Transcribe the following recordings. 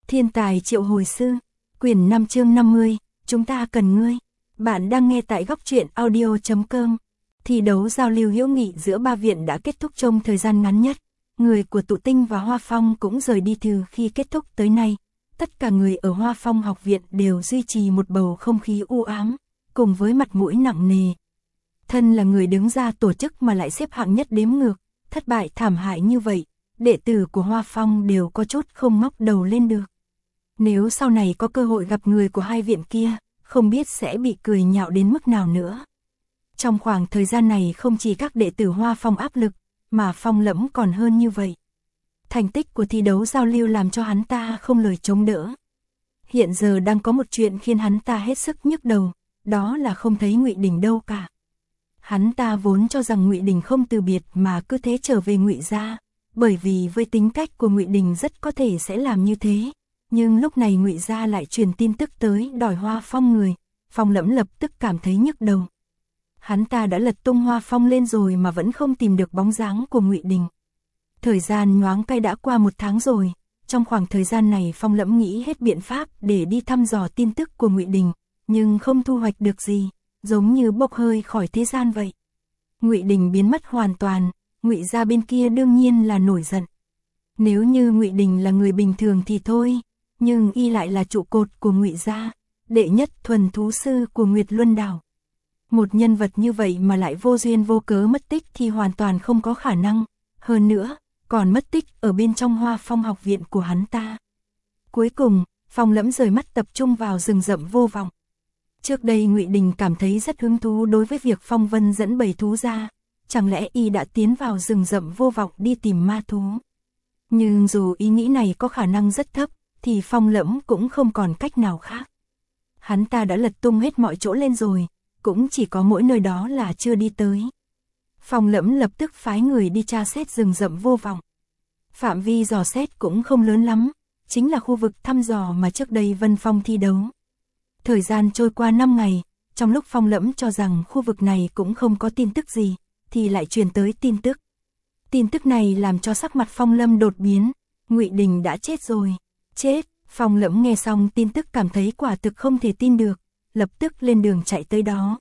Thiên tài triệu hồi sư, quyển 5 chương 50, chúng ta cần ngươi. Bạn đang nghe tại góc truyện audio.com. Thi đấu giao lưu hữu nghị giữa ba viện đã kết thúc trong thời gian ngắn nhất. Người của Tụ Tinh và Hoa Phong cũng rời đi từ khi kết thúc tới nay. Tất cả người ở Hoa Phong học viện đều duy trì một bầu không khí u ám, cùng với mặt mũi nặng nề. Thân là người đứng ra tổ chức mà lại xếp hạng nhất đếm ngược, thất bại thảm hại như vậy, đệ tử của Hoa Phong đều có chút không ngóc đầu lên được. Nếu sau này có cơ hội gặp người của hai viện kia, không biết sẽ bị cười nhạo đến mức nào nữa. Trong khoảng thời gian này không chỉ các đệ tử Hoa Phong áp lực, mà Phong Lẫm còn hơn như vậy. Thành tích của thi đấu giao lưu làm cho hắn ta không lời chống đỡ. Hiện giờ đang có một chuyện khiến hắn ta hết sức nhức đầu, đó là không thấy Ngụy Đình đâu cả. Hắn ta vốn cho rằng Ngụy Đình không từ biệt mà cứ thế trở về Ngụy gia, bởi vì với tính cách của Ngụy Đình rất có thể sẽ làm như thế. Nhưng lúc này Ngụy gia lại truyền tin tức tới đòi Hoa Phong người, Phong Lẫm lập tức cảm thấy nhức đầu. Hắn ta đã lật tung Hoa Phong lên rồi mà vẫn không tìm được bóng dáng của Ngụy Đình. Thời gian nhoáng cái đã qua 1 tháng rồi, trong khoảng thời gian này Phong Lẫm nghĩ hết biện pháp để đi thăm dò tin tức của Ngụy Đình, nhưng không thu hoạch được gì, giống như bốc hơi khỏi thế gian vậy. Ngụy Đình biến mất hoàn toàn, Ngụy gia bên kia đương nhiên là nổi giận. Nếu như Ngụy Đình là người bình thường thì thôi, nhưng y lại là trụ cột của Ngụy gia, đệ nhất thuần thú sư của Nguyệt Luân Đảo. Một nhân vật như vậy mà lại vô duyên vô cớ mất tích thì hoàn toàn không có khả năng, hơn nữa, còn mất tích ở bên trong Hoa Phong học viện của hắn ta. Cuối cùng, Phong Lẫm rời mắt tập trung vào rừng rậm vô vọng. Trước đây Ngụy Đình cảm thấy rất hứng thú đối với việc Phong Vân dẫn bầy thú ra, chẳng lẽ y đã tiến vào rừng rậm vô vọng đi tìm ma thú. Nhưng dù ý nghĩ này có khả năng rất thấp, thì Phong Lẫm cũng không còn cách nào khác. Hắn ta đã lật tung hết mọi chỗ lên rồi, cũng chỉ có mỗi nơi đó là chưa đi tới. Phong Lẫm lập tức phái người đi tra xét rừng rậm vô vọng. Phạm vi dò xét cũng không lớn lắm, chính là khu vực thăm dò mà trước đây Vân Phong thi đấu. Thời gian trôi qua 5 ngày, trong lúc Phong Lẫm cho rằng khu vực này cũng không có tin tức gì, thì lại truyền tới tin tức. Tin tức này làm cho sắc mặt Phong Lâm đột biến, Ngụy Đình đã chết rồi. Chết, Phong Lẫm nghe xong tin tức cảm thấy quả thực không thể tin được, lập tức lên đường chạy tới đó.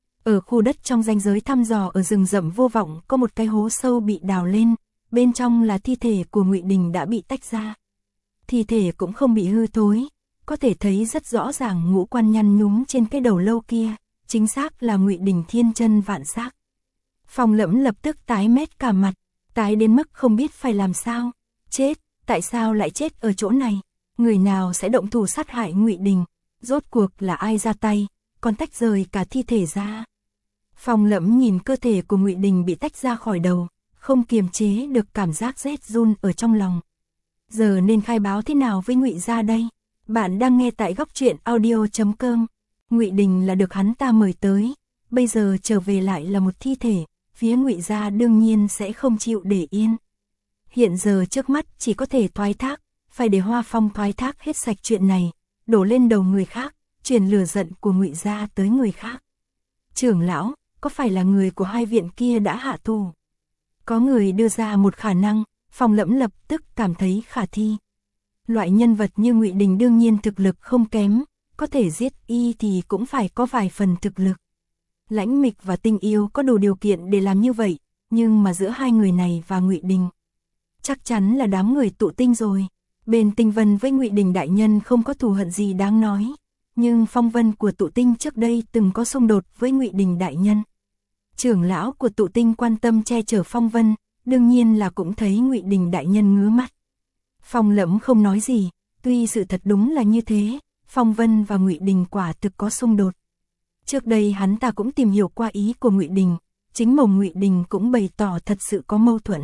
Ở khu đất trong ranh giới thăm dò ở rừng rậm vô vọng có một cái hố sâu bị đào lên, bên trong là thi thể của Ngụy Đình đã bị tách ra. Thi thể cũng không bị hư thối, có thể thấy rất rõ ràng ngũ quan nhăn nhúm trên cái đầu lâu kia, chính xác là Ngụy Đình thiên chân vạn xác. Phong Lẫm lập tức tái mét cả mặt, tái đến mức không biết phải làm sao. Chết, tại sao lại chết ở chỗ này? Người nào sẽ động thủ sát hại Ngụy Đình? Rốt cuộc là ai ra tay, còn tách rời cả thi thể ra? Phong Lẫm nhìn cơ thể của Ngụy Đình bị tách ra khỏi đầu, không kiềm chế được cảm giác rét run ở trong lòng. Giờ nên khai báo thế nào với Ngụy gia đây? Bạn đang nghe tại góc truyện audio.com. Ngụy Đình là được hắn ta mời tới, bây giờ trở về lại là một thi thể, phía Ngụy gia đương nhiên sẽ không chịu để yên. Hiện giờ trước mắt chỉ có thể thoái thác, phải để Hoa Phong thoái thác hết sạch chuyện này, đổ lên đầu người khác, truyền lửa giận của Ngụy gia tới người khác. Trưởng lão, có phải là người của hai viện kia đã hạ thủ? Có người đưa ra một khả năng, Phong Lẫm lập tức cảm thấy khả thi. Loại nhân vật như Ngụy Đình đương nhiên thực lực không kém, có thể giết y thì cũng phải có vài phần thực lực. Lãnh Mịch và Tinh Yêu có đủ điều kiện để làm như vậy, nhưng mà giữa hai người này và Ngụy Đình, chắc chắn là đám người Tụ Tinh rồi. Bên Tinh Vân với Ngụy Đình đại nhân không có thù hận gì đáng nói, nhưng Phong Vân của Tụ Tinh trước đây từng có xung đột với Ngụy Đình đại nhân. Trưởng lão của Tụ Tinh quan tâm che chở Phong Vân, đương nhiên là cũng thấy Ngụy Đình đại nhân ngứa mắt. Phong Lẫm không nói gì, tuy sự thật đúng là như thế, Phong Vân và Ngụy Đình quả thực có xung đột. Trước đây hắn ta cũng tìm hiểu qua ý của Ngụy Đình, chính mồm Ngụy Đình cũng bày tỏ thật sự có mâu thuẫn.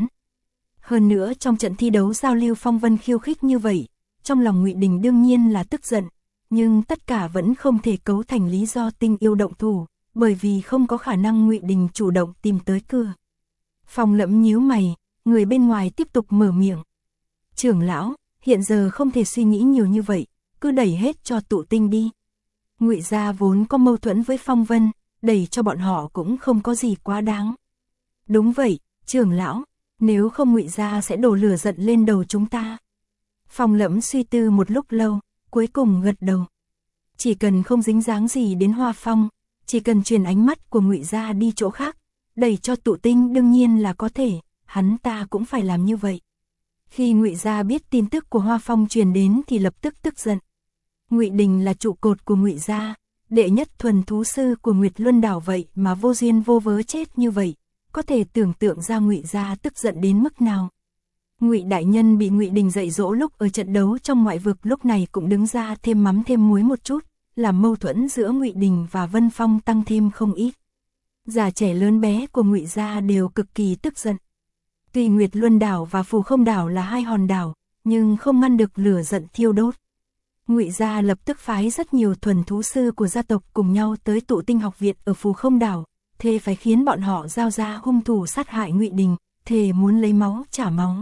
Hơn nữa trong trận thi đấu giao lưu Phong Vân khiêu khích như vậy, trong lòng Ngụy Đình đương nhiên là tức giận, nhưng tất cả vẫn không thể cấu thành lý do Tinh Yêu động thủ, bởi vì không có khả năng Ngụy Đình chủ động tìm tới cửa. Phong Lẫm nhíu mày, người bên ngoài tiếp tục mở miệng. Trưởng lão, hiện giờ không thể suy nghĩ nhiều như vậy, cứ đẩy hết cho Tụ Tinh đi. Ngụy gia vốn có mâu thuẫn với Phong Vân, đẩy cho bọn họ cũng không có gì quá đáng. Đúng vậy, trưởng lão, nếu không Ngụy gia sẽ đổ lửa giận lên đầu chúng ta. Phong Lẫm suy tư một lúc lâu, cuối cùng gật đầu. Chỉ cần không dính dáng gì đến Hoa Phong, chỉ cần truyền ánh mắt của Ngụy gia đi chỗ khác, đẩy cho Tụ Tinh đương nhiên là có thể, hắn ta cũng phải làm như vậy. Khi Ngụy gia biết tin tức của Hoa Phong truyền đến thì lập tức tức giận. Ngụy Đình là trụ cột của Ngụy gia, đệ nhất thuần thú sư của Nguyệt Luân đảo vậy mà vô duyên vô vớ chết như vậy, có thể tưởng tượng ra Ngụy gia tức giận đến mức nào. Ngụy đại nhân bị Ngụy Đình dạy dỗ lúc ở trận đấu trong ngoại vực lúc này cũng đứng ra thêm mắm thêm muối một chút, làm mâu thuẫn giữa Ngụy Đình và Vân Phong tăng thêm không ít. Già trẻ lớn bé của Ngụy gia đều cực kỳ tức giận. Tuy Nguyệt Luân đảo và Phù Không đảo là hai hòn đảo, nhưng không ngăn được lửa giận thiêu đốt. Ngụy gia lập tức phái rất nhiều thuần thú sư của gia tộc cùng nhau tới Tụ Tinh học viện ở Phù Không đảo, thề phải khiến bọn họ giao ra hung thủ sát hại Ngụy Đình, thề muốn lấy máu trả máu.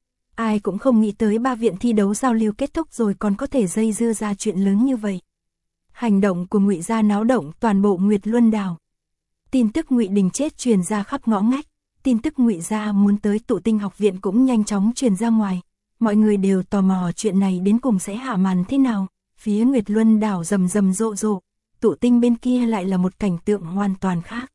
Ai cũng không nghĩ tới ba viện thi đấu giao lưu kết thúc rồi còn có thể dây dưa ra chuyện lớn như vậy. Hành động của Ngụy gia náo động toàn bộ Nguyệt Luân đảo. Tin tức Ngụy Đình chết truyền ra khắp ngõ ngách, tin tức Ngụy gia muốn tới Tụ Tinh học viện cũng nhanh chóng truyền ra ngoài. Mọi người đều tò mò chuyện này đến cùng sẽ hạ màn thế nào. Phía Nguyệt Luân đảo rầm rầm rộ rộ, Tụ Tinh bên kia lại là một cảnh tượng hoàn toàn khác.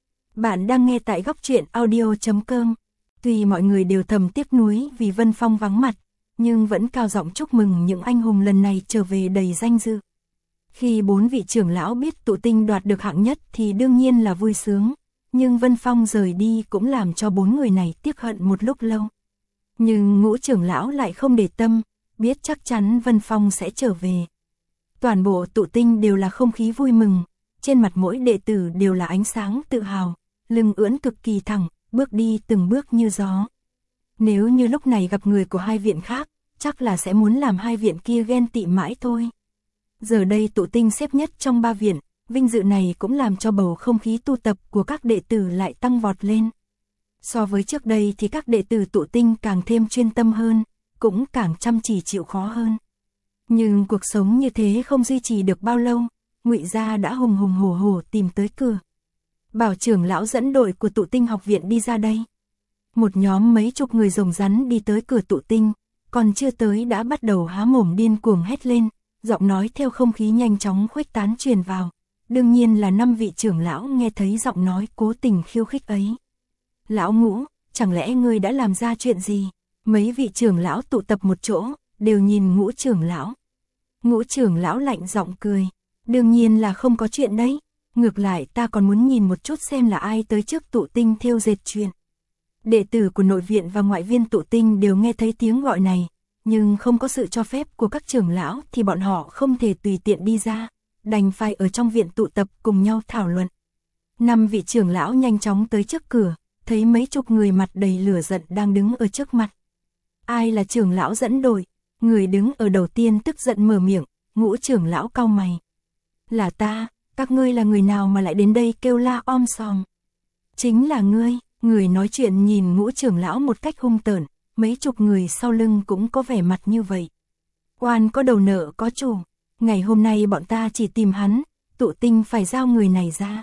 Bạn đang nghe tại góc truyện audio.com. Tuy mọi người đều thầm tiếc nuối vì Vân Phong vắng mặt, nhưng vẫn cao giọng chúc mừng những anh hùng lần này trở về đầy danh dự. Khi 4 vị trưởng lão biết Tụ Tinh đoạt được hạng nhất thì đương nhiên là vui sướng, nhưng Vân Phong rời đi cũng làm cho 4 người này tiếc hận một lúc lâu. Nhưng Ngũ trưởng lão lại không để tâm, biết chắc chắn Vân Phong sẽ trở về. Toàn bộ Tụ Tinh đều là không khí vui mừng, trên mặt mỗi đệ tử đều là ánh sáng tự hào, lưng ưỡn cực kỳ thẳng, bước đi từng bước như gió. Nếu như lúc này gặp người của hai viện khác, chắc là sẽ muốn làm hai viện kia ghen tị mãi thôi. Giờ đây Tụ Tinh xếp nhất trong 3 viện, vinh dự này cũng làm cho bầu không khí tu tập của các đệ tử lại tăng vọt lên. So với trước đây thì các đệ tử Tụ Tinh càng thêm chuyên tâm hơn, cũng càng chăm chỉ chịu khó hơn. Nhưng cuộc sống như thế không duy trì được bao lâu, Ngụy gia đã hùng hùng hổ hổ tìm tới cửa. Bảo trưởng lão dẫn đội của Tụ Tinh học viện đi ra đây. Một nhóm mấy chục người rồng rắn đi tới cửa Tụ Tinh, còn chưa tới đã bắt đầu há mồm điên cuồng hét lên, giọng nói theo không khí nhanh chóng khuếch tán truyền vào. Đương nhiên là 5 vị trưởng lão nghe thấy giọng nói cố tình khiêu khích ấy. Lão Ngũ, chẳng lẽ ngươi đã làm ra chuyện gì? Mấy vị trưởng lão tụ tập một chỗ, đều nhìn Ngũ trưởng lão. Ngũ trưởng lão lạnh giọng cười, đương nhiên là không có chuyện đấy. Ngược lại ta còn muốn nhìn một chút xem là ai tới trước Tụ Tinh thêu dệt chuyện. Đệ tử của nội viện và ngoại viên Tụ Tinh đều nghe thấy tiếng gọi này, nhưng không có sự cho phép của các trưởng lão thì bọn họ không thể tùy tiện đi ra, đành phải ở trong viện tụ tập cùng nhau thảo luận. 5 vị trưởng lão nhanh chóng tới trước cửa, thấy mấy chục người mặt đầy lửa giận đang đứng ở trước mặt. Ai là trưởng lão dẫn đội? Người đứng ở đầu tiên tức giận mở miệng, Ngũ trưởng lão cau mày. Là ta, các ngươi là người nào mà lại đến đây kêu la om sòm? Chính là ngươi. Người nói chuyện nhìn Ngũ trưởng lão một cách hung tợn, mấy chục người sau lưng cũng có vẻ mặt như vậy. Oan có đầu nợ có chủ, ngày hôm nay bọn ta chỉ tìm hắn, Tụ Tinh phải giao người này ra.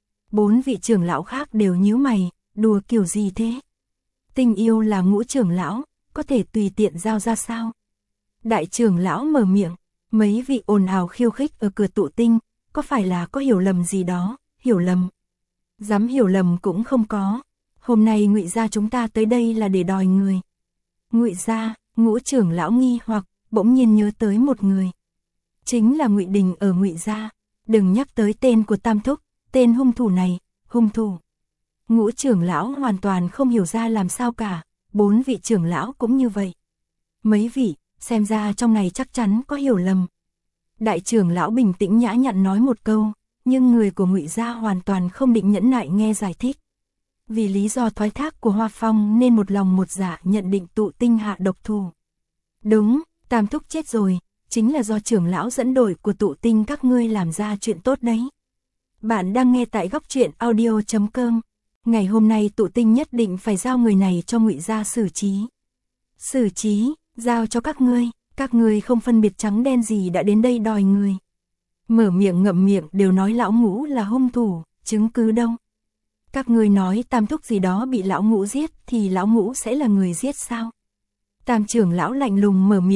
4 vị trưởng lão khác đều nhíu mày, đùa kiểu gì thế? Tình yêu là Ngũ trưởng lão, có thể tùy tiện giao ra sao? Đại trưởng lão mở miệng, mấy vị ồn ào khiêu khích ở cửa Tụ Tinh, có phải là có hiểu lầm gì đó? Hiểu lầm? Dám hiểu lầm cũng không có. Hôm nay Ngụy gia chúng ta tới đây là để đòi người. Ngụy gia? Ngũ trưởng lão nghi hoặc, bỗng nhiên nhớ tới một người. Chính là Ngụy Đình ở Ngụy gia. Đừng nhắc tới tên của Tam Thúc, tên hung thủ này, hung thủ. Ngũ trưởng lão hoàn toàn không hiểu ra làm sao cả, 4 vị trưởng lão cũng như vậy. Mấy vị, xem ra trong này chắc chắn có hiểu lầm. Đại trưởng lão bình tĩnh nhã nhặn nói một câu, nhưng người của Ngụy gia hoàn toàn không định nhẫn nại nghe giải thích. Vì lý do thoái thác của Hoa Phong nên một lòng một dạ nhận định Tụ Tinh hạ độc thủ. Đúng, Tam Thúc chết rồi, chính là do trưởng lão dẫn đội của Tụ Tinh các ngươi làm ra chuyện tốt đấy. Bạn đang nghe tại góc truyện audio.com. Ngày hôm nay Tụ Tinh nhất định phải giao người này cho Ngụy gia xử trí. Xử trí, giao cho các ngươi không phân biệt trắng đen gì đã đến đây đòi người. Mở miệng ngậm miệng đều nói lão Ngũ là hung thủ, chứng cứ đâu? Các ngươi nói Tam Thúc gì đó bị lão Ngũ giết thì lão Ngũ sẽ là người giết sao? Tam trưởng lão lạnh lùng mở miệng,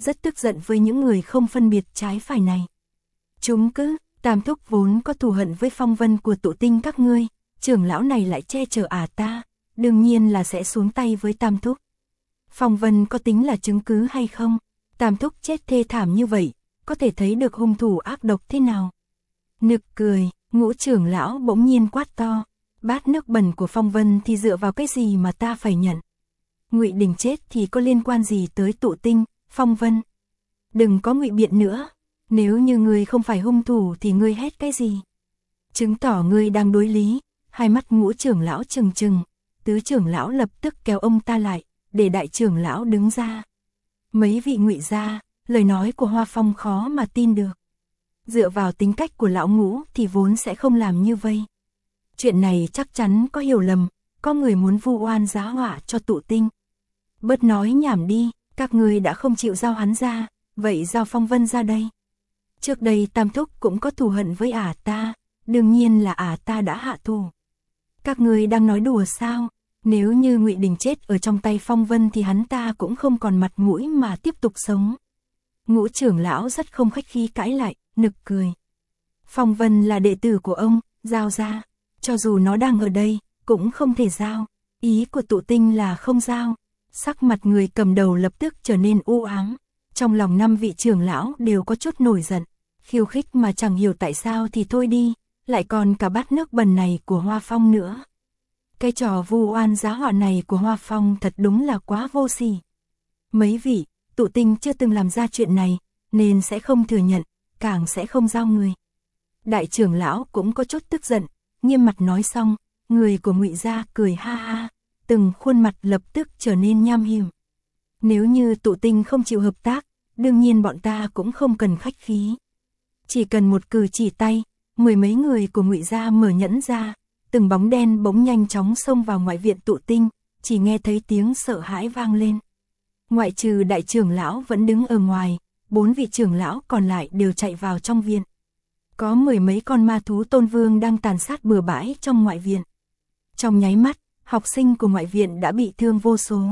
rất tức giận với những người không phân biệt trái phải này. Chúng cứ, Tam thúc vốn có thù hận với phong vân của tụ tinh các ngươi, trưởng lão này lại che chở ta, đương nhiên là sẽ xuống tay với Tam thúc. Phong vân có tính là chứng cứ hay không? Tam thúc chết thê thảm như vậy, có thể thấy được hung thủ ác độc thế nào. Nực cười, Ngũ trưởng lão bỗng nhiên quát to, bát nước bẩn của phong vân thì dựa vào cái gì mà ta phải nhận? Ngụy Đình chết thì có liên quan gì tới tụ tinh, phong vân? Đừng có ngụy biện nữa, nếu như ngươi không phải hung thủ thì ngươi hét cái gì? Chứng tỏ ngươi đang đối lý. Hai mắt Ngũ trưởng lão trừng trừng, Tứ trưởng lão lập tức kéo ông ta lại, để đại trưởng lão đứng ra. Mấy vị Ngụy gia, lời nói của Hoa Phong khó mà tin được. Dựa vào tính cách của lão Ngũ thì vốn sẽ không làm như vậy. Chuyện này chắc chắn có hiểu lầm, có người muốn vu oan giá họa cho tụ tinh. Bớt nói nhảm đi, các ngươi đã không chịu giao hắn ra, vậy giao Phong Vân ra đây. Trước đây Tam thúc cũng có thù hận với ta, đương nhiên là ta đã hạ thù. Các ngươi đang nói đùa sao? Nếu như Ngụy Đình chết ở trong tay Phong Vân thì hắn ta cũng không còn mặt mũi mà tiếp tục sống. Ngũ trưởng lão rất không khách khí cãi lại, nực cười. Phong Vân là đệ tử của ông, giao ra. Cho dù nó đang ở đây, cũng không thể giao. Ý của tụ tinh là không giao. Sắc mặt người cầm đầu lập tức trở nên u ám. Trong lòng 5 vị trưởng lão đều có chút nổi giận. Khiêu khích mà chẳng hiểu tại sao thì thôi đi. Lại còn cả bát nước bẩn này của Hoa Phong nữa. Cái trò vu oan giá họa này của Hoa Phong thật đúng là quá vô sỉ. Mấy vị, tụ tinh chưa từng làm ra chuyện này, nên sẽ không thừa nhận, càng sẽ không giao người. Đại trưởng lão cũng có chút tức giận, nghiêm mặt nói xong, người của Ngụy gia cười ha ha, từng khuôn mặt lập tức trở nên nham hiểm. Nếu như tụ tinh không chịu hợp tác, đương nhiên bọn ta cũng không cần khách khí. Chỉ cần một cử chỉ tay, 10 mấy người của Ngụy gia mở nhẫn ra, từng bóng đen bỗng nhanh chóng xông vào ngoại viện tụ tinh, chỉ nghe thấy tiếng sợ hãi vang lên. Ngoại trừ đại trưởng lão vẫn đứng ở ngoài, 4 vị trưởng lão còn lại đều chạy vào trong viện. Có 10 mấy con ma thú tôn vương đang tàn sát bừa bãi trong ngoại viện. Trong nháy mắt, học sinh của ngoại viện đã bị thương vô số.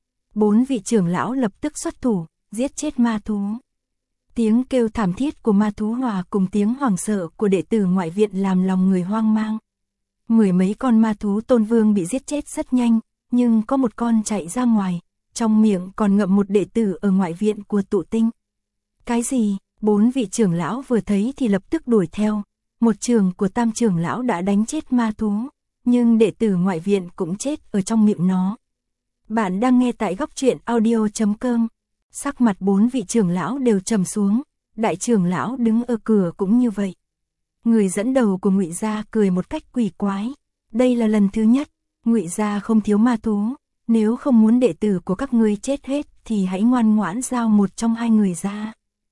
4 vị trưởng lão lập tức xuất thủ, giết chết ma thú. Tiếng kêu thảm thiết của ma thú hòa cùng tiếng hoảng sợ của đệ tử ngoại viện làm lòng người hoang mang. 10 mấy con ma thú tôn vương bị giết chết rất nhanh, nhưng có một con chạy ra ngoài, trong miệng còn ngậm một đệ tử ở ngoại viện của tụ tinh. Cái gì? 4 vị trưởng lão vừa thấy thì lập tức đuổi theo. Một trường của Tam trưởng lão đã đánh chết ma thú, nhưng đệ tử ngoại viện cũng chết ở trong miệng nó. Bạn đang nghe tại góc truyện audio.com. Sắc mặt 4 vị trưởng lão đều trầm xuống, đại trưởng lão đứng ở cửa cũng như vậy. Người dẫn đầu của Ngụy gia cười một cách quỷ quái. Đây là lần thứ nhất, Ngụy gia không thiếu ma thú. Nếu không muốn đệ tử của các ngươi chết hết thì hãy ngoan ngoãn giao một trong 2 người ra.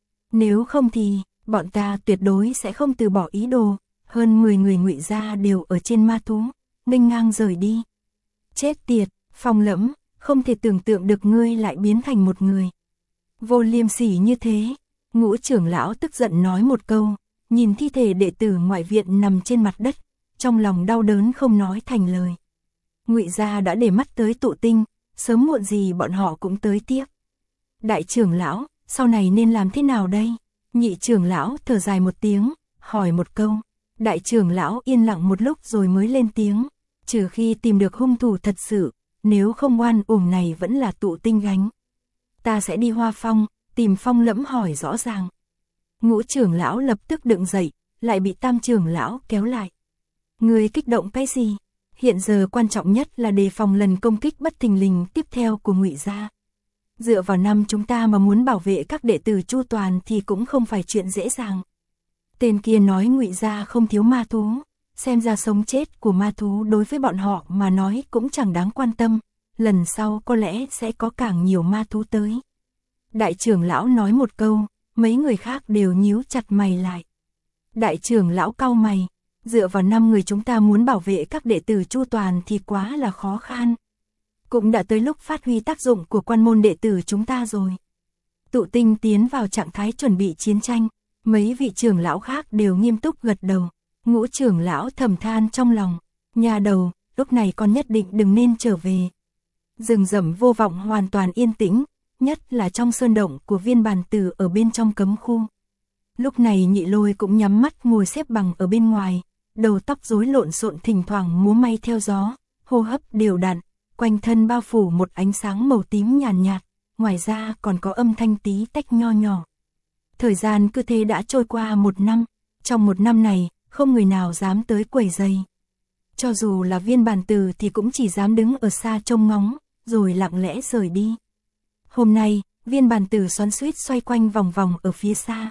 Nếu không thì, bọn ta tuyệt đối sẽ không từ bỏ ý đồ. Hơn 10 người Ngụy gia đều ở trên ma thú, nghênh ngang rời đi. Chết tiệt, Phong Lẫm, không thể tưởng tượng được ngươi lại biến thành một người vô liêm sỉ như thế. Ngũ trưởng lão tức giận nói một câu, nhìn thi thể đệ tử ngoại viện nằm trên mặt đất, trong lòng đau đớn không nói thành lời. Ngụy gia đã để mắt tới tụ tinh, sớm muộn gì bọn họ cũng tới tiếp. Đại trưởng lão, sau này nên làm thế nào đây? Nhị trưởng lão thở dài một tiếng, hỏi một câu. Đại trưởng lão yên lặng một lúc rồi mới lên tiếng, trừ khi tìm được hung thủ thật sự, nếu không oan uổng này vẫn là tụ tinh gánh. Ta sẽ đi Hoa Phong, tìm Phong Lẫm hỏi rõ ràng. Ngũ trưởng lão lập tức đứng dậy, lại bị Tam trưởng lão kéo lại. Người kích động cái gì? Hiện giờ quan trọng nhất là đề phòng lần công kích bất thình lình tiếp theo của Ngụy gia. Dựa vào năm chúng ta mà muốn bảo vệ các đệ tử chu toàn thì cũng không phải chuyện dễ dàng. Tên kia nói Ngụy gia không thiếu ma thú, xem ra sống chết của ma thú đối với bọn họ mà nói cũng chẳng đáng quan tâm, lần sau có lẽ sẽ có càng nhiều ma thú tới. Đại trưởng lão nói một câu, mấy người khác đều nhíu chặt mày lại. Đại trưởng lão cau mày, dựa vào 5 người chúng ta muốn bảo vệ các đệ tử chu toàn thì quá là khó khăn. Cũng đã tới lúc phát huy tác dụng của quan môn đệ tử chúng ta rồi. Tụ tinh tiến vào trạng thái chuẩn bị chiến tranh, mấy vị trưởng lão khác đều nghiêm túc gật đầu. Ngũ trưởng lão thầm than trong lòng, nhà đầu, lúc này con nhất định đừng nên trở về. Rừng rậm vô vọng hoàn toàn yên tĩnh, nhất là trong sơn động của Viên Bàn Tử ở bên trong cấm khu. Lúc này Nhị Lôi cũng nhắm mắt ngồi xếp bằng ở bên ngoài, đầu tóc rối lộn xộn thỉnh thoảng múa may theo gió, hô hấp đều đặn, quanh thân bao phủ một ánh sáng màu tím nhàn nhạt, ngoài ra còn có âm thanh tí tách nho nhỏ. Thời gian cứ thế đã trôi qua 1 năm, trong 1 năm này, không người nào dám tới quấy rầy. Cho dù là Viên Bàn Tử thì cũng chỉ dám đứng ở xa trông ngóng, rồi lặng lẽ rời đi. Hôm nay, Viên Bàn Tử xoắn xuýt xoay quanh vòng vòng ở phía xa.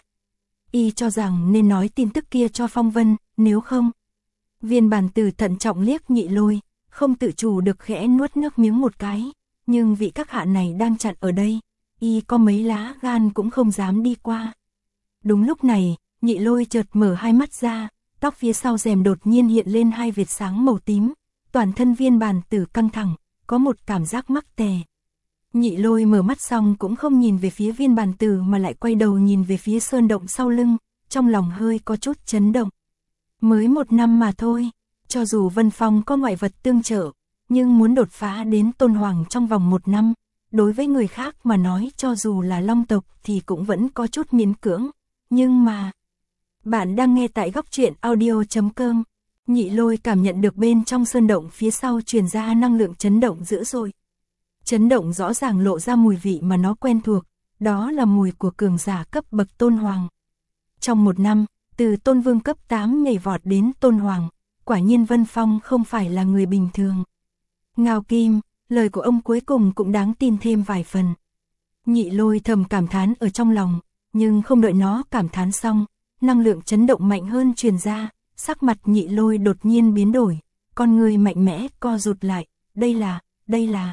Y cho rằng nên nói tin tức kia cho Phong Vân, nếu không. Viên Bàn Tử thận trọng liếc Nhị Lôi, không tự chủ được khẽ nuốt nước miếng một cái, nhưng vị các hạ này đang chặn ở đây, y có mấy lá gan cũng không dám đi qua. Đúng lúc này, Nhị Lôi chợt mở hai mắt ra, tóc phía sau rèm đột nhiên hiện lên hai vệt sáng màu tím, toàn thân Viên Bàn Tử căng thẳng, có một cảm giác mắc tè. Nhị Lôi mở mắt xong cũng không nhìn về phía Viên Bàn Tử mà lại quay đầu nhìn về phía sơn động sau lưng, trong lòng hơi có chút chấn động. Mới 1 năm mà thôi, cho dù Vân Phong có ngoại vật tương trợ, nhưng muốn đột phá đến Tôn Hoàng trong vòng 1 năm, đối với người khác mà nói cho dù là Long tộc thì cũng vẫn có chút miễn cưỡng, nhưng mà... Bạn đang nghe tại góc truyện audio.com. Nhị Lôi cảm nhận được bên trong sơn động phía sau truyền ra năng lượng chấn động dữ dội. Chấn động rõ ràng lộ ra mùi vị mà nó quen thuộc, đó là mùi của cường giả cấp bậc Tôn Hoàng. Trong 1 năm, từ Tôn Vương cấp 8 nhảy vọt đến Tôn Hoàng, quả nhiên Vân Phong không phải là người bình thường. Ngao Kim, lời của ông cuối cùng cũng đáng tin thêm vài phần. Nhị Lôi thầm cảm thán ở trong lòng, nhưng không đợi nó cảm thán xong, năng lượng chấn động mạnh hơn truyền ra, sắc mặt Nhị Lôi đột nhiên biến đổi, con người mạnh mẽ co rụt lại, đây là...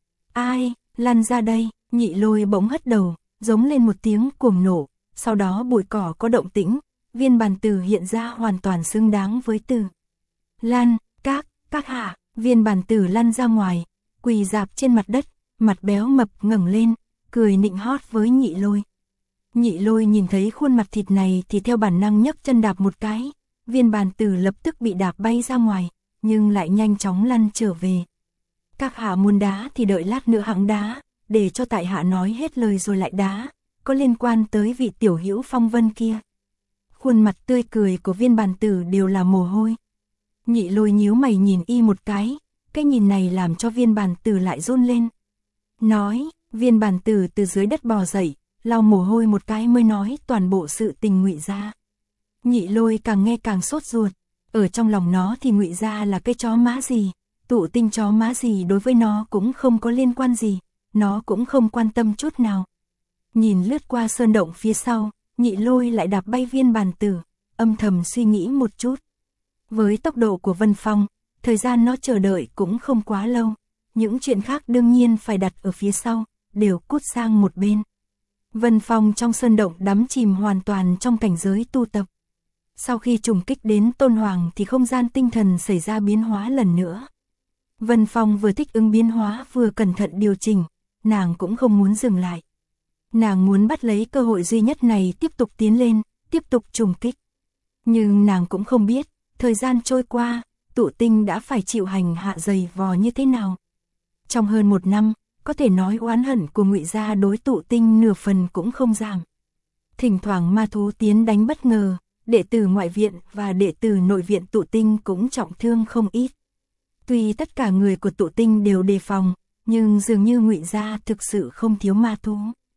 Ai, lăn ra đây, Nhị Lôi bỗng hất đầu, giống lên một tiếng cuồng nổ, sau đó bụi cỏ có động tĩnh, Viên Bàn Tử hiện ra hoàn toàn xứng đáng với từ. Lan, các hạ, Viên Bàn Tử lăn ra ngoài, quỳ rạp trên mặt đất, mặt béo mập ngẩng lên, cười nịnh hót với Nhị Lôi. Nhị Lôi nhìn thấy khuôn mặt thịt này thì theo bản năng nhấc chân đạp một cái, Viên Bàn Tử lập tức bị đạp bay ra ngoài, nhưng lại nhanh chóng lăn trở về. Các hạ muốn đá thì đợi lát nữa hẵng đá, để cho tại hạ nói hết lời rồi lại đá, có liên quan tới vị tiểu hữu Phong Vân kia. Khuôn mặt tươi cười của Viên Bàn Tử đều là mồ hôi. Nhị Lôi nhíu mày nhìn y một cái nhìn này làm cho Viên Bàn Tử lại run lên. Nói, Viên Bàn Tử từ dưới đất bò dậy, lau mồ hôi một cái mới nói toàn bộ sự tình Ngụy Gia. Nhị Lôi càng nghe càng sốt ruột, ở trong lòng nó thì Ngụy Gia là cái chó má gì, Tụ Tinh chó má gì đối với nó cũng không có liên quan gì, nó cũng không quan tâm chút nào. Nhìn lướt qua sơn động phía sau, Nhị Lôi lại đạp bay Viên Bàn Tử, âm thầm suy nghĩ một chút. Với tốc độ của Vân Phong, thời gian nó chờ đợi cũng không quá lâu, những chuyện khác đương nhiên phải đặt ở phía sau, đều cút sang một bên. Vân Phong trong sơn động đắm chìm hoàn toàn trong cảnh giới tu tập. Sau khi trùng kích đến Tôn Hoàng thì không gian tinh thần xảy ra biến hóa lần nữa. Vân Phong vừa thích ứng biến hóa vừa cẩn thận điều chỉnh, nàng cũng không muốn dừng lại. Nàng muốn bắt lấy cơ hội duy nhất này tiếp tục tiến lên, tiếp tục trùng kích. Nhưng nàng cũng không biết, thời gian trôi qua, Tụ Tinh đã phải chịu hành hạ dày vò như thế nào. Trong hơn 1 năm, có thể nói oán hận của Ngụy Gia đối Tụ Tinh nửa phần cũng không giảm. Thỉnh thoảng ma thú tiến đánh bất ngờ, đệ tử ngoại viện và đệ tử nội viện Tụ Tinh cũng trọng thương không ít. Tuy tất cả người của Tụ Tinh đều đề phòng, nhưng dường như Ngụy Gia thực sự không thiếu ma thú.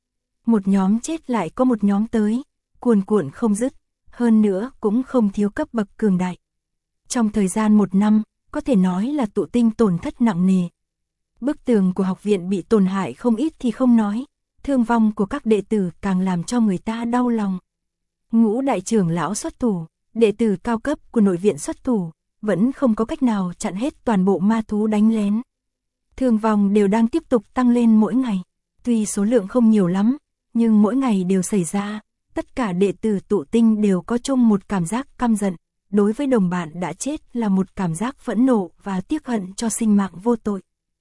Một nhóm chết lại có một nhóm tới, cuồn cuộn không dứt, hơn nữa cũng không thiếu cấp bậc cường đại. Trong thời gian 1 năm, có thể nói là Tụ Tinh tổn thất nặng nề. Bức tường của học viện bị tổn hại không ít thì không nói, thương vong của các đệ tử càng làm cho người ta đau lòng. Ngũ đại trưởng lão xuất thủ, đệ tử cao cấp của nội viện xuất thủ, vẫn không có cách nào chặn hết toàn bộ ma thú đánh lén. Thương vong đều đang tiếp tục tăng lên mỗi ngày, tuy số lượng không nhiều lắm, nhưng mỗi ngày đều xảy ra, tất cả đệ tử Tụ Tinh đều có chung một cảm giác căm giận, đối với đồng bạn đã chết là một cảm giác phẫn nộ và tiếc hận cho sinh mạng vô tội.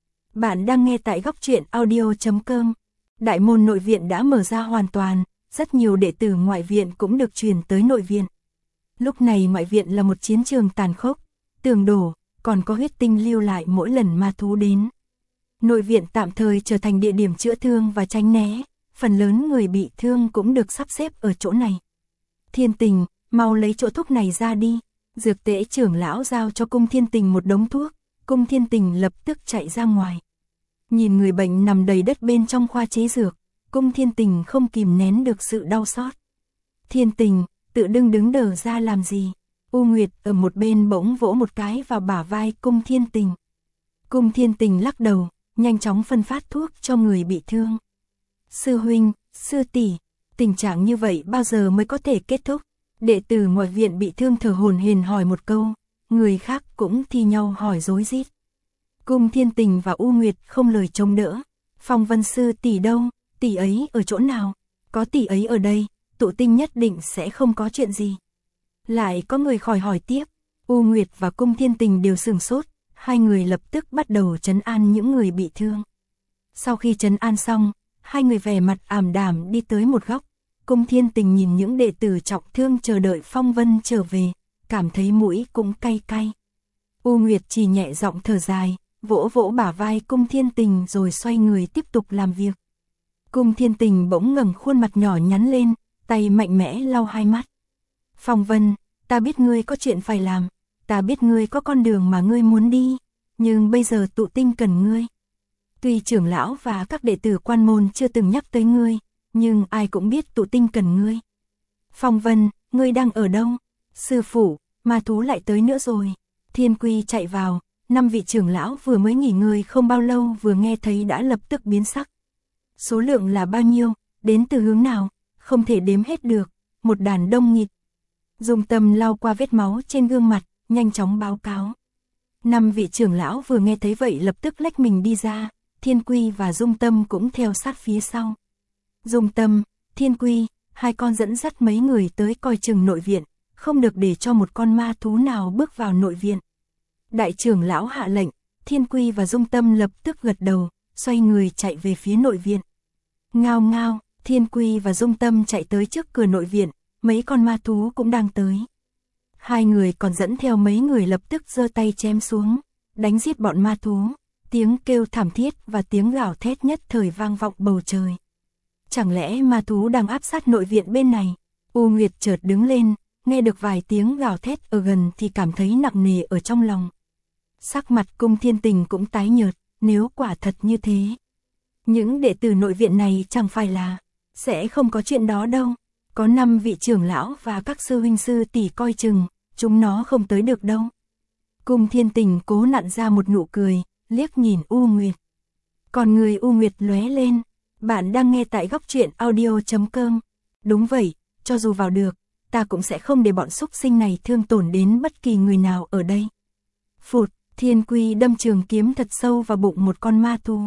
Bạn đang nghe tại góc truyện audio.com. Đại môn nội viện đã mở ra hoàn toàn, rất nhiều đệ tử ngoại viện cũng được truyền tới nội viện. Lúc này ngoại viện là một chiến trường tàn khốc, tường đổ, còn có huyết tinh lưu lại mỗi lần ma thú đến. Nội viện tạm thời trở thành địa điểm chữa thương và tránh né, phần lớn người bị thương cũng được sắp xếp ở chỗ này. Thiên Tình, mau lấy chỗ thuốc này ra đi. Dược tễ trưởng lão giao cho Cung Thiên Tình một đống thuốc, Cung Thiên Tình lập tức chạy ra ngoài. Nhìn người bệnh nằm đầy đất bên trong khoa chế dược, Cung Thiên Tình không kìm nén được sự đau xót. Thiên Tình, tự đứng đờ ra làm gì? U Nguyệt ở một bên bỗng vỗ một cái vào bả vai Cung Thiên Tình. Cung Thiên Tình lắc đầu, nhanh chóng phân phát thuốc cho người bị thương. Sư huynh, sư tỷ, tình trạng như vậy bao giờ mới có thể kết thúc? Đệ tử ngoài viện bị thương thở hổn hển hỏi một câu, người khác cũng thi nhau hỏi rối rít. Cung Thiên Tình và U Nguyệt không lời chống đỡ. Phong Vân sư tỷ đâu, tỷ ấy ở chỗ nào? Có tỷ ấy ở đây, tụ tinh nhất định sẽ không có chuyện gì. Lại có người hỏi tiếp, U Nguyệt và Cung Thiên Tình đều sửng sốt, hai người lập tức bắt đầu trấn an những người bị thương. Sau khi trấn an xong, hai người vẻ mặt ảm đạm đi tới một góc. Cung Thiên Tình nhìn những đệ tử trọng thương chờ đợi Phong Vân trở về, cảm thấy mũi cũng cay cay. U Nguyệt chỉ nhẹ giọng thở dài, vỗ vỗ bả vai Cung Thiên Tình rồi xoay người tiếp tục làm việc. Cung Thiên Tình bỗng ngẩng khuôn mặt nhỏ nhắn lên, tay mạnh mẽ lau hai mắt. Phong Vân, ta biết ngươi có chuyện phải làm, ta biết ngươi có con đường mà ngươi muốn đi, nhưng bây giờ tụ tinh cần ngươi. Tuy trưởng lão và các đệ tử quan môn chưa từng nhắc tới ngươi, nhưng ai cũng biết tụ tinh cần ngươi. Phong Vân, ngươi đang ở đâu? Sư phụ, ma thú lại tới nữa rồi. Thiên Quy chạy vào, 5 vị trưởng lão vừa mới nghỉ ngơi không bao lâu vừa nghe thấy đã lập tức biến sắc. Số lượng là bao nhiêu, đến từ hướng nào, không thể đếm hết được, một đàn đông nghịt. Dung Tâm lau qua vết máu trên gương mặt, nhanh chóng báo cáo. 5 vị trưởng lão vừa nghe thấy vậy lập tức lách mình đi ra, Thiên Quy và Dung Tâm cũng theo sát phía sau. Dung Tâm, Thiên Quy, hai con dẫn dắt mấy người tới coi chừng nội viện, không được để cho một con ma thú nào bước vào nội viện. Đại trưởng lão hạ lệnh, Thiên Quy và Dung Tâm lập tức gật đầu, xoay người chạy về phía nội viện. Ngao ngao, Thiên Quy và Dung Tâm chạy tới trước cửa nội viện, mấy con ma thú cũng đang tới. Hai người còn dẫn theo mấy người lập tức giơ tay chém xuống, đánh giết bọn ma thú, tiếng kêu thảm thiết và tiếng gào thét nhất thời vang vọng bầu trời. Chẳng lẽ ma thú đang áp sát nội viện bên này? U Nguyệt chợt đứng lên, nghe được vài tiếng gào thét ở gần thì cảm thấy nặng nề ở trong lòng. Sắc mặt Cung Thiên Tình cũng tái nhợt, nếu quả thật như thế. Những đệ tử nội viện này chẳng phải là, sẽ không có chuyện đó đâu. Có 5 vị trưởng lão và các sư huynh sư tỷ coi chừng, chúng nó không tới được đâu. Cung Thiên Tình cố nặn ra một nụ cười, liếc nhìn U Nguyệt. Còn người U Nguyệt lóe lên, bạn đang nghe tại góc truyện audio.com. Đúng vậy, cho dù vào được, ta cũng sẽ không để bọn xúc sinh này thương tổn đến bất kỳ người nào ở đây. Phụt, Thiên Quy đâm trường kiếm thật sâu vào bụng một con ma thú.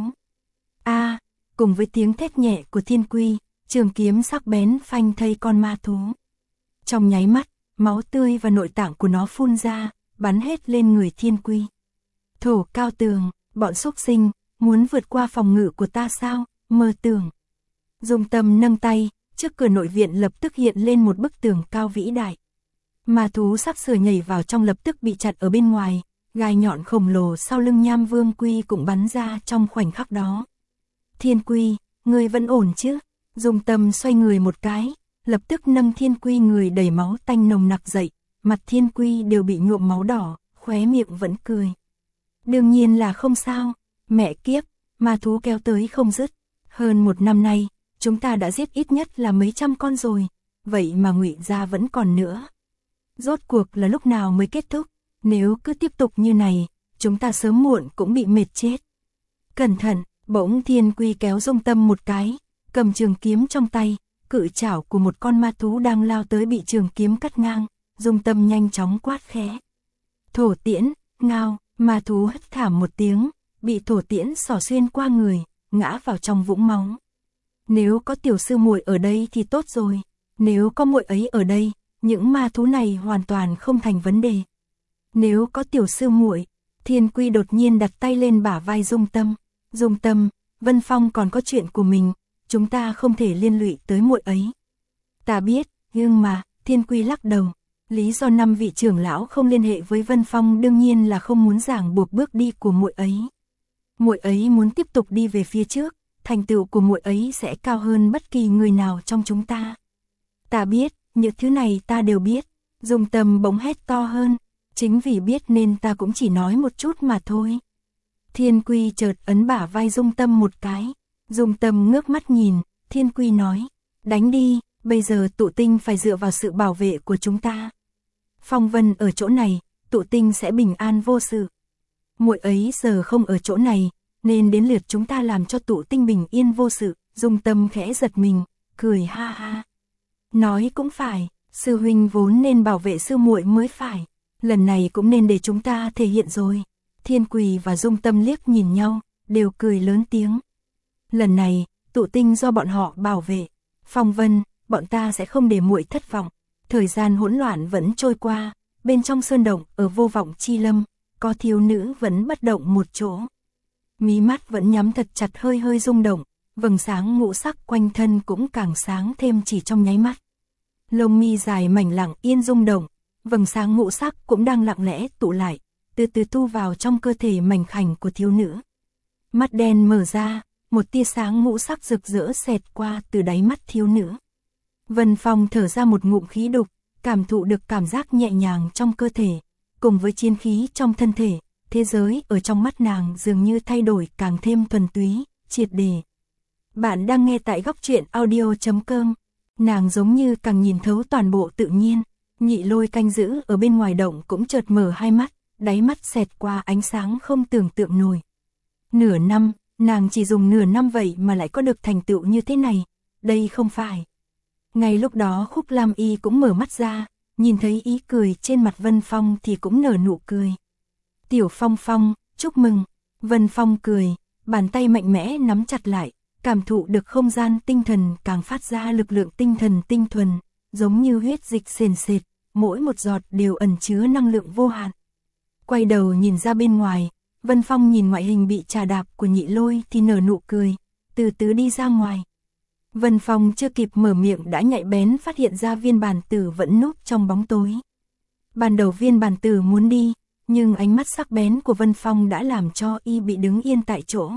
Cùng với tiếng thét nhẹ của Thiên Quy, trường kiếm sắc bén phanh thây con ma thú. Trong nháy mắt, máu tươi và nội tạng của nó phun ra, bắn hết lên người Thiên Quy. Thổ Cao Tường, bọn xúc sinh, muốn vượt qua phòng ngự của ta sao, mơ tưởng. Dung Tâm nâng tay, trước cửa nội viện lập tức hiện lên một bức tường cao vĩ đại. Ma thú sắp sửa nhảy vào trong lập tức bị chặn ở bên ngoài, gai nhọn khổng lồ sau lưng Nham Vương Quy cũng bắn ra trong khoảnh khắc đó. Thiên Quy, người vẫn ổn chứ? Dung Tâm xoay người một cái, lập tức nâng Thiên Quy người đầy máu tanh nồng nặc dậy, mặt Thiên Quy đều bị nhuộm máu đỏ, khóe miệng vẫn cười. Đương nhiên là không sao, mẹ kiếp, ma thú kéo tới không dứt. Hơn 1 năm nay, chúng ta đã giết ít nhất là mấy trăm con rồi, vậy mà Ngụy gia vẫn còn nữa. Rốt cuộc là lúc nào mới kết thúc, nếu cứ tiếp tục như này, chúng ta sớm muộn cũng bị mệt chết. Cẩn thận, bỗng Thiên Quy kéo Dung Tâm một cái, cầm trường kiếm trong tay, cự chảo của một con ma thú đang lao tới bị trường kiếm cắt ngang, Dung Tâm nhanh chóng quát khẽ. Thổ tiễn, ngao, ma thú hất thảm một tiếng, bị thổ tiễn xỏ xuyên qua người, ngã vào trong vũng máu. Nếu có tiểu sư muội ở đây thì tốt rồi, nếu có muội ấy ở đây, những ma thú này hoàn toàn không thành vấn đề. Nếu có tiểu sư muội, Thiên Quy đột nhiên đặt tay lên bả vai Dung Tâm. Dung Tâm, Vân Phong còn có chuyện của mình, chúng ta không thể liên lụy tới muội ấy. Ta biết, nhưng mà, Thiên Quy lắc đầu. Lý do 5 vị trưởng lão không liên hệ với Vân Phong đương nhiên là không muốn ràng buộc bước đi của muội ấy. Muội ấy muốn tiếp tục đi về phía trước, thành tựu của muội ấy sẽ cao hơn bất kỳ người nào trong chúng ta. Ta biết, những thứ này ta đều biết. Dung Tâm bỗng hét to hơn, chính vì biết nên ta cũng chỉ nói một chút mà thôi. Thiên Quy chợt ấn bả vai Dung Tâm một cái. Dung Tâm ngước mắt nhìn, Thiên Quy nói, đánh đi, bây giờ Tụ Tinh phải dựa vào sự bảo vệ của chúng ta. Phong Vân ở chỗ này, Tụ Tinh sẽ bình an vô sự. Muội ấy giờ không ở chỗ này, nên đến lượt chúng ta làm cho Tụ Tinh bình yên vô sự. Dung Tâm khẽ giật mình, cười ha ha. Nói cũng phải, sư huynh vốn nên bảo vệ sư muội mới phải. Lần này cũng nên để chúng ta thể hiện rồi. Thiên Quỳ và Dung Tâm liếc nhìn nhau, đều cười lớn tiếng. Lần này, Tụ Tinh do bọn họ bảo vệ. Phong Vân, bọn ta sẽ không để muội thất vọng. Thời gian hỗn loạn vẫn trôi qua, bên trong sơn động ở Vô Vọng Chi Lâm, có thiếu nữ vẫn bất động một chỗ. Mí mắt vẫn nhắm thật chặt, hơi hơi rung động, vầng sáng ngũ sắc quanh thân cũng càng sáng thêm chỉ trong nháy mắt. Lông mi dài mảnh lặng yên rung động, vầng sáng ngũ sắc cũng đang lặng lẽ tụ lại, từ từ tu vào trong cơ thể mảnh khảnh của thiếu nữ. Mắt đen mở ra, một tia sáng ngũ sắc rực rỡ xẹt qua từ đáy mắt thiếu nữ. Vân Phong thở ra một ngụm khí đục, cảm thụ được cảm giác nhẹ nhàng trong cơ thể, cùng với chiến khí trong thân thể, thế giới ở trong mắt nàng dường như thay đổi càng thêm thuần túy, triệt để. Bạn đang nghe tại Góc Truyện Audio.com. Nàng giống như càng nhìn thấu toàn bộ tự nhiên. Nhị Lôi canh giữ ở bên ngoài động cũng chợt mở hai mắt, đáy mắt xẹt qua ánh sáng không tưởng tượng nổi. Nửa năm, nàng chỉ dùng nửa năm vậy mà lại có được thành tựu như thế này, đây không phải. Ngay lúc đó Khúc Lam Y cũng mở mắt ra, nhìn thấy ý cười trên mặt Vân Phong thì cũng nở nụ cười. Tiểu Phong Phong, chúc mừng. Vân Phong cười, bàn tay mạnh mẽ nắm chặt lại, cảm thụ được không gian tinh thần càng phát ra lực lượng tinh thần tinh thuần, giống như huyết dịch sền sệt, mỗi một giọt đều ẩn chứa năng lượng vô hạn. Quay đầu nhìn ra bên ngoài, Vân Phong nhìn ngoại hình bị trà đạp của Nhị Lôi thì nở nụ cười, từ từ đi ra ngoài. Vân Phong chưa kịp mở miệng đã nhạy bén phát hiện ra viên bàn tử vẫn núp trong bóng tối. Ban đầu viên bàn tử muốn đi, nhưng ánh mắt sắc bén của Vân Phong đã làm cho y bị đứng yên tại chỗ.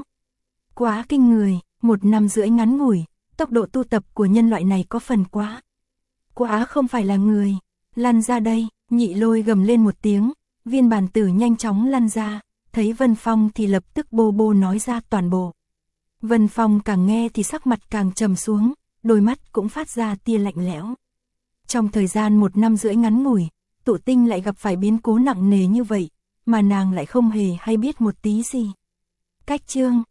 Quá kinh người, 1 năm rưỡi ngắn ngủi, tốc độ tu tập của nhân loại này có phần quá. Quá không phải là người, lăn ra đây, Nhị Lôi gầm lên một tiếng, viên bàn tử nhanh chóng lăn ra, thấy Vân Phong thì lập tức bô bô nói ra toàn bộ. Vân Phong càng nghe thì sắc mặt càng trầm xuống, đôi mắt cũng phát ra tia lạnh lẽo. Trong thời gian 1 năm rưỡi ngắn ngủi, Tụ Tinh lại gặp phải biến cố nặng nề như vậy, mà nàng lại không hề hay biết một tí gì. Cách chương